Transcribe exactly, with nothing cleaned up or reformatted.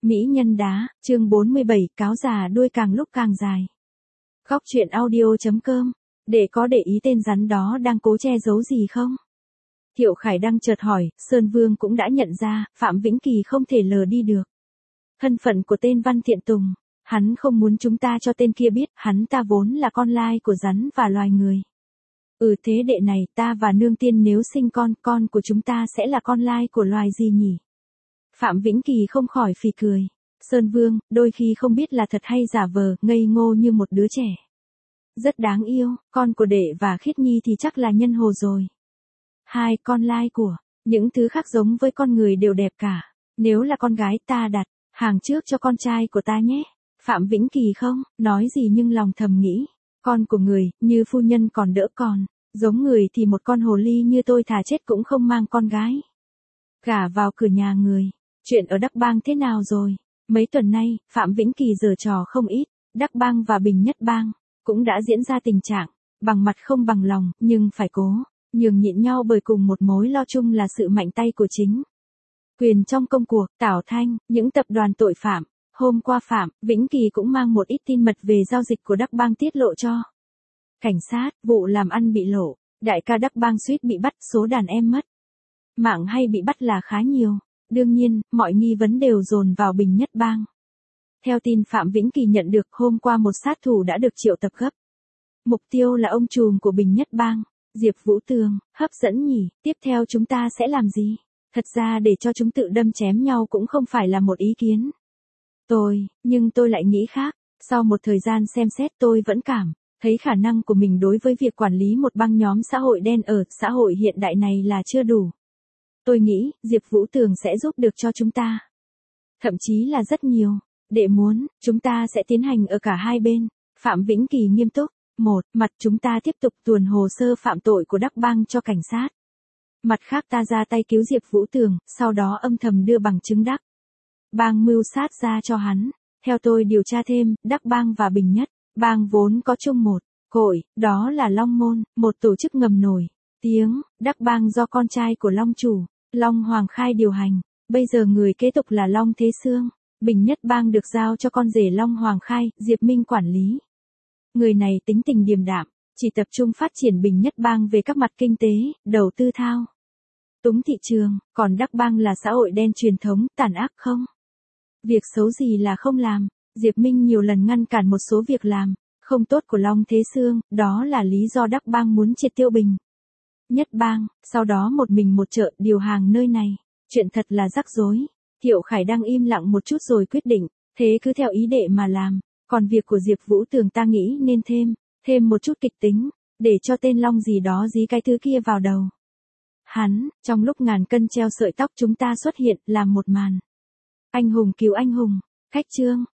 Mỹ nhân đá, chương bốn mươi bảy, cáo già đuôi càng lúc càng dài. Góc truyện audio chấm com, để có để ý tên rắn đó đang cố che giấu gì không? Thiệu Khải Đăng chợt hỏi, Sơn Vương cũng đã nhận ra, Phạm Vĩnh Kỳ không thể lờ đi được. Thân phận của tên Văn Thiện Tùng, hắn không muốn chúng ta cho tên kia biết, hắn ta vốn là con lai của rắn và loài người. Ừ thế đệ này, ta và nương tiên nếu sinh con, con của chúng ta sẽ là con lai của loài gì nhỉ? Phạm Vĩnh Kỳ không khỏi phì cười. Sơn Vương, đôi khi không biết là thật hay giả vờ, ngây ngô như một đứa trẻ. Rất đáng yêu, con của đệ và Khiết Nhi thì chắc là nhân hồ rồi. Hai con lai của, những thứ khác giống với con người đều đẹp cả. Nếu là con gái ta đặt, hàng trước cho con trai của ta nhé. Phạm Vĩnh Kỳ không, nói gì nhưng lòng thầm nghĩ. Con của người, như phu nhân còn đỡ còn. Giống người thì một con hồ ly như tôi thà chết cũng không mang con gái. Gả vào cửa nhà người. Chuyện ở Đắc Bang thế nào rồi? Mấy tuần nay, Phạm Vĩnh Kỳ giở trò không ít. Đắc Bang và Bình Nhất Bang cũng đã diễn ra tình trạng bằng mặt không bằng lòng, nhưng phải cố nhường nhịn nhau bởi cùng một mối lo chung là sự mạnh tay của chính quyền trong công cuộc. Tảo Thanh, những tập đoàn tội phạm. Hôm qua Phạm Vĩnh Kỳ cũng mang một ít tin mật về giao dịch của Đắc Bang tiết lộ cho cảnh sát. Vụ làm ăn bị lộ, đại ca Đắc Bang suýt bị bắt, số đàn em mất mạng hay bị bắt là khá nhiều. Đương nhiên, mọi nghi vấn đều dồn vào Bình Nhất Bang. Theo tin Phạm Vĩnh Kỳ nhận được, hôm qua một sát thủ đã được triệu tập gấp. Mục tiêu là ông trùm của Bình Nhất Bang, Diệp Vũ Tường. Hấp dẫn nhỉ, tiếp theo chúng ta sẽ làm gì? Thật ra để cho chúng tự đâm chém nhau cũng không phải là một ý kiến. Tôi, nhưng tôi lại nghĩ khác. Sau một thời gian xem xét tôi vẫn cảm thấy khả năng của mình đối với việc quản lý một băng nhóm xã hội đen ở xã hội hiện đại này là chưa đủ. Tôi nghĩ, Diệp Vũ Tường sẽ giúp được cho chúng ta. Thậm chí là rất nhiều. Đệ muốn, chúng ta sẽ tiến hành ở cả hai bên. Phạm Vĩnh Kỳ nghiêm túc. Một, mặt chúng ta tiếp tục tuồn hồ sơ phạm tội của Đắc Bang cho cảnh sát. Mặt khác ta ra tay cứu Diệp Vũ Tường, sau đó âm thầm đưa bằng chứng Đắc Bang mưu sát ra cho hắn. Theo tôi điều tra thêm, Đắc Bang và Bình Nhất Bang vốn có chung một cội, đó là Long Môn, một tổ chức ngầm nổi tiếng. Đắc Bang do con trai của Long chủ Long Hoàng Khai điều hành, bây giờ người kế tục là Long Thế Sương. Bình Nhất Bang được giao cho con rể Long Hoàng Khai, Diệp Minh quản lý. Người này tính tình điềm đạm, chỉ tập trung phát triển Bình Nhất Bang về các mặt kinh tế, đầu tư thao túng thị trường, còn Đắc Bang là xã hội đen truyền thống, tàn ác không? Việc xấu gì là không làm. Diệp Minh nhiều lần ngăn cản một số việc làm không tốt của Long Thế Sương, đó là lý do Đắc Bang muốn triệt tiêu Bình Nhất Bang, sau đó một mình một chợ điều hàng nơi này. Chuyện thật là rắc rối. Thiệu Khải Đăng im lặng một chút rồi quyết định, thế cứ theo ý đệ mà làm. Còn việc của Diệp Vũ Tường ta nghĩ nên thêm, thêm một chút kịch tính, để cho tên Long gì đó dí cái thứ kia vào đầu hắn. Trong lúc ngàn cân treo sợi tóc chúng ta xuất hiện, làm một màn anh hùng cứu anh hùng. Cách chương